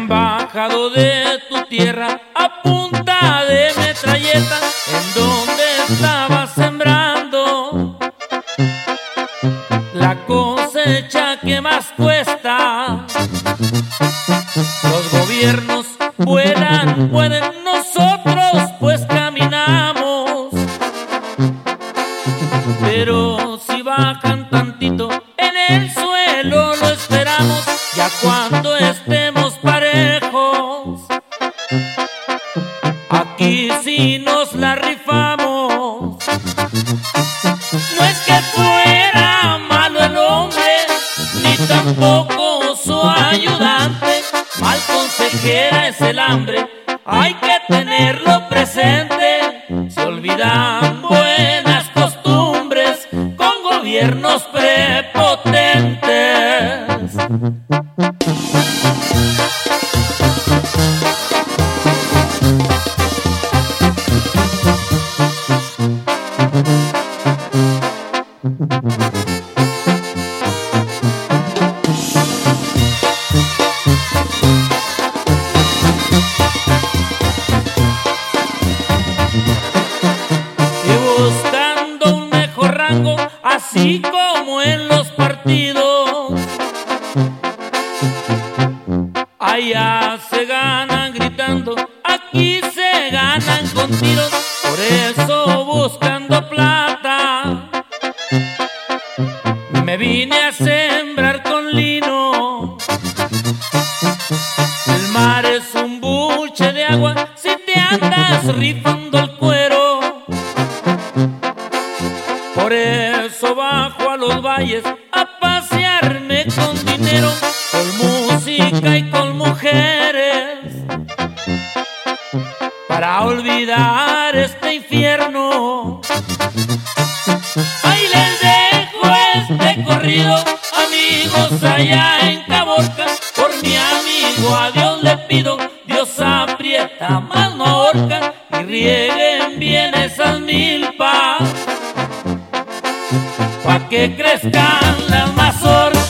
han bajado de tu tierra a punta de metralleta, en donde estabas sembrando la cosecha que más cuesta. Los gobiernos vuelan, pueden, nosotros pues caminamos, pero si bajan tantito en el suelo lo esperamos. Ya cuando estemos parejos, aquí sí nos la rifamos. No es que fuera malo el hombre, ni tampoco su ayudante. Mal consejera es el hambre, hay que tenerlo presente. Se olvidan buenas costumbres con gobiernos prepotentes. Y buscando un mejor rango, así como en los partidos, allá se ganan gritando, aquí se ganan con tiros. Por eso buscando plata me vine a sembrar con lino. El mar es un buche de agua si te andas rifando el cuero. Por eso bajo a los valles a pasearme con dinero, con música y con mujeres, para olvidar este infierno. Ahí les dejo este corrido, amigos allá en Caborca. Por mi amigo a Dios le pido, Dios aprieta, más no ahorca, y rieguen bien esas milpas, pa' que crezcan las mazorcas.